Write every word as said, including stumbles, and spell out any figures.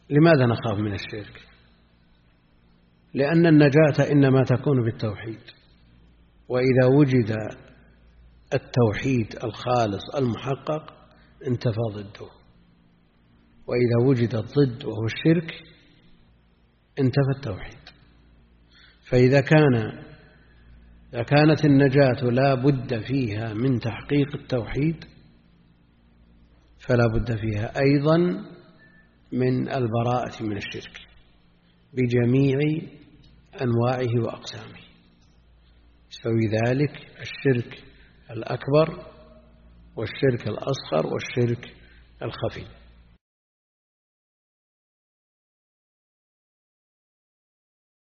لماذا نخاف من الشرك؟ لأن النجاة إنما تكون بالتوحيد، وإذا وجد التوحيد الخالص المحقق انتفى ضده، وإذا وجد الضد وهو الشرك انتفى التوحيد. فإذا كان إذا كانت النجاة لا بد فيها من تحقيق التوحيد، فلا بد فيها أيضا من البراءة من الشرك بجميع أنواعه وأقسامه. يستوي ذلك الشرك الأكبر والشرك الأصغر والشرك الخفي.